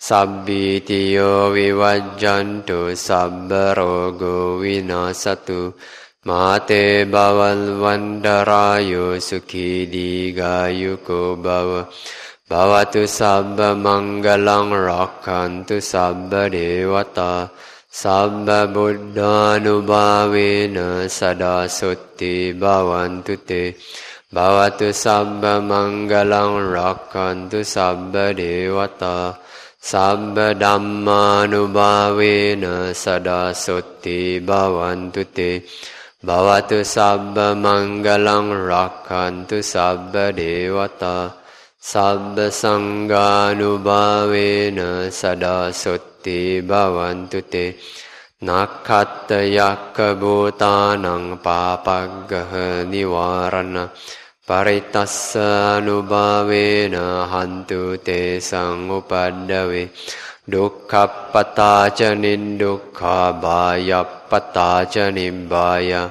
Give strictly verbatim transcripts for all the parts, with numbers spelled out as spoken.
Sabbitiyo vivajjantu sabbarogo vinasatu Mate bhaval vandarayo sukhi digayuko bhava Bhavatu sabba mangalang rakhantu sabba devata Sabba buddhanubhavena sada sutti bhavantu te Bhavatu sabba mangalang rakhantu sabba devata Sabba dhammanubhavena sada sutti bhavantu te Bhavatu sabba mangalang rakhantu sabba devata Sabba sanghanubhavena sada sutti bhavantu te Nakhatta yakka bhutanang papaggaha nivarana Paritassa anubhavena hantu te sang upaddave Dukkhappataca nindukha bhayappataca nibbaya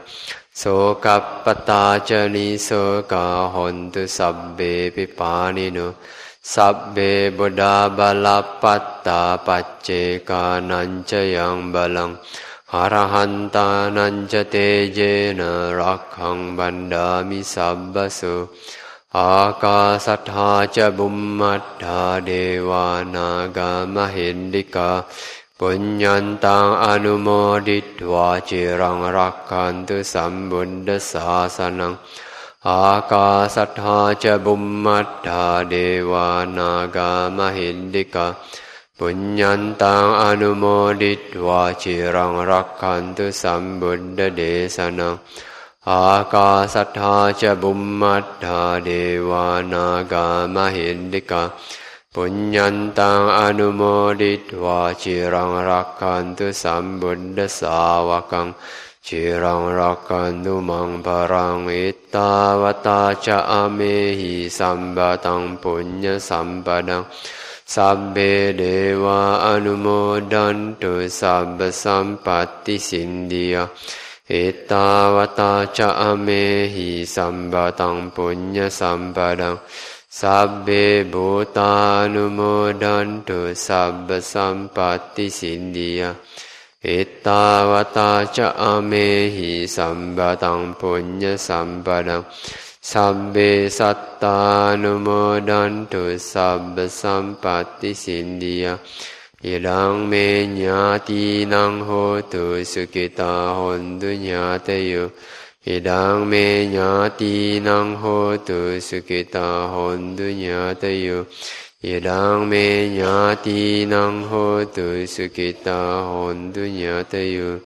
Sokappataca nisoka hontu sabbe pipanino Sabbe buddha balapatta pacceka nanca yang balang Arahanta nanca tejena rakhang bandami sabbasu Akasatha ca bummattha deva naga mahindika Punyantang anumoditva cirang rakhantu sambuddha sasanang Akasatha ca bummattha deva naga mahindika Punyantang anumoditva cirang rakhantu sambuddha desanang Akasatha ca bummattha deva naga mahindika Punyantang anumoditva cirang rakhantu sambuddha sawakang Cirang rakhantu mang parang ittavata ca amehi sambatang punya sampadang Sabbe deva anumodantu sabba sampatti sindhya Ittavata ca amehi sambatang punya sampadang Sabbe bhuta anumodantu sabba sampatti sindhya Ittavata ca amehi sambatang punya sampadang Sabbe satta anumodantu sabba sampatti sindhya Idang me nyati nang hotu sukita hontu nyatayo Idang me nyati nang hotu sukita hontu nyatayo Idang me nyati nang hotu sukita hontu nyatayo